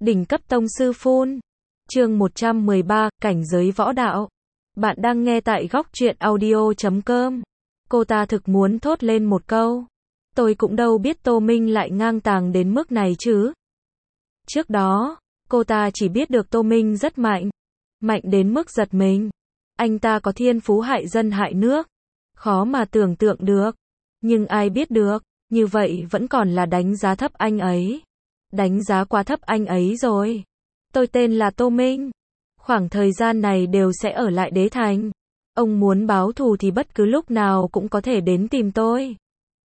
Đỉnh cấp tông sư phun. Chương 113, cảnh giới võ đạo. Bạn đang nghe tại góc truyện audio.com. Cô ta thực muốn thốt lên một câu. Tôi cũng đâu biết Tô Minh lại ngang tàng đến mức này chứ. Trước đó, cô ta chỉ biết được Tô Minh rất mạnh. Mạnh đến mức giật mình. Anh ta có thiên phú hại dân hại nước. Khó mà tưởng tượng được. Nhưng ai biết được, như vậy vẫn còn là đánh giá thấp anh ấy. Đánh giá quá thấp anh ấy rồi. Tôi tên là Tô Minh. Khoảng thời gian này đều sẽ ở lại Đế Thành. Ông muốn báo thù thì bất cứ lúc nào cũng có thể đến tìm tôi.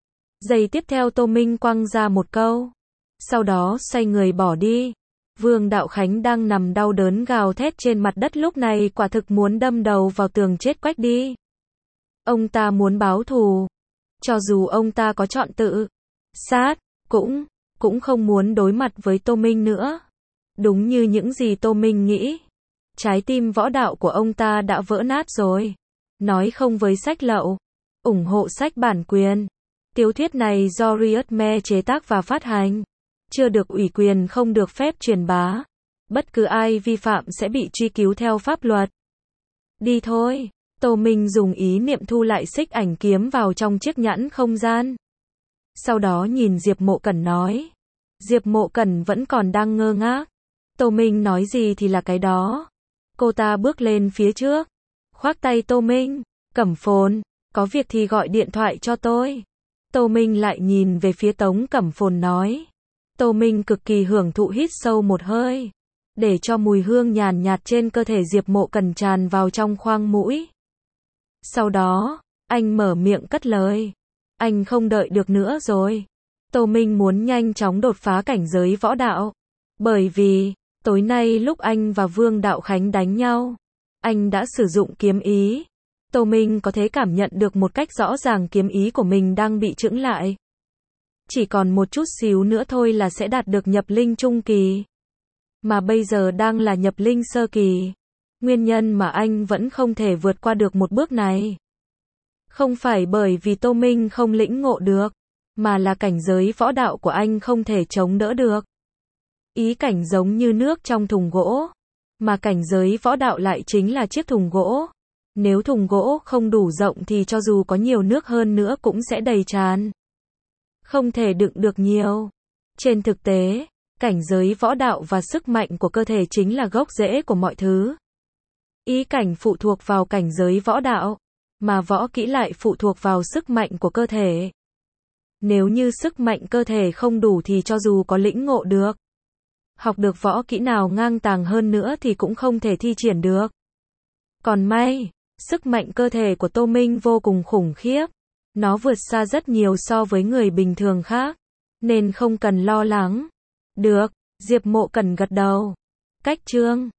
Giây tiếp theo Tô Minh quăng ra một câu. Sau đó xoay người bỏ đi. Vương Đạo Khánh đang nằm đau đớn gào thét trên mặt đất lúc này quả thực muốn đâm đầu vào tường chết quách đi. Ông ta muốn báo thù. Cho dù ông ta có chọn tự sát, cũng không muốn đối mặt với Tô Minh nữa. Đúng như những gì Tô Minh nghĩ. Trái tim võ đạo của ông ta đã vỡ nát rồi. Nói không với sách lậu. Ủng hộ sách bản quyền. Tiểu thuyết này do Riot chế tác và phát hành. Chưa được ủy quyền không được phép truyền bá. Bất cứ ai vi phạm sẽ bị truy cứu theo pháp luật. Đi thôi. Tô Minh dùng ý niệm thu lại xích ảnh kiếm vào trong chiếc nhẫn không gian. Sau đó nhìn Diệp Mộ Cẩn nói. Diệp Mộ Cẩn vẫn còn đang ngơ ngác. Tô Minh nói gì thì là cái đó. Cô ta bước lên phía trước. Khoác tay Tô Minh. Cẩm Phồn, có việc thì gọi điện thoại cho tôi. Tô Minh lại nhìn về phía Tống Cẩm Phồn nói. Tô Minh cực kỳ hưởng thụ hít sâu một hơi. Để cho mùi hương nhàn nhạt trên cơ thể Diệp Mộ Cẩn tràn vào trong khoang mũi. Sau đó, anh mở miệng cất lời. Anh không đợi được nữa rồi. Tô Minh muốn nhanh chóng đột phá cảnh giới võ đạo. Bởi vì, tối nay lúc anh và Vương Đạo Khánh đánh nhau, anh đã sử dụng kiếm ý. Tô Minh có thể cảm nhận được một cách rõ ràng kiếm ý của mình đang bị chững lại. Chỉ còn một chút xíu nữa thôi là sẽ đạt được nhập linh trung kỳ. Mà bây giờ đang là nhập linh sơ kỳ. Nguyên nhân mà anh vẫn không thể vượt qua được một bước này. Không phải bởi vì Tô Minh không lĩnh ngộ được, mà là cảnh giới võ đạo của anh không thể chống đỡ được. Ý cảnh giống như nước trong thùng gỗ, mà cảnh giới võ đạo lại chính là chiếc thùng gỗ. Nếu thùng gỗ không đủ rộng thì cho dù có nhiều nước hơn nữa cũng sẽ đầy tràn. Không thể đựng được nhiều. Trên thực tế, cảnh giới võ đạo và sức mạnh của cơ thể chính là gốc rễ của mọi thứ. Ý cảnh phụ thuộc vào cảnh giới võ đạo, mà võ kỹ lại phụ thuộc vào sức mạnh của cơ thể. Nếu như sức mạnh cơ thể không đủ thì cho dù có lĩnh ngộ được, học được võ kỹ nào ngang tàng hơn nữa thì cũng không thể thi triển được. Còn may, sức mạnh cơ thể của Tô Minh vô cùng khủng khiếp. Nó vượt xa rất nhiều so với người bình thường khác, nên không cần lo lắng. Được, Diệp Mộ Cẩn gật đầu. Cách chương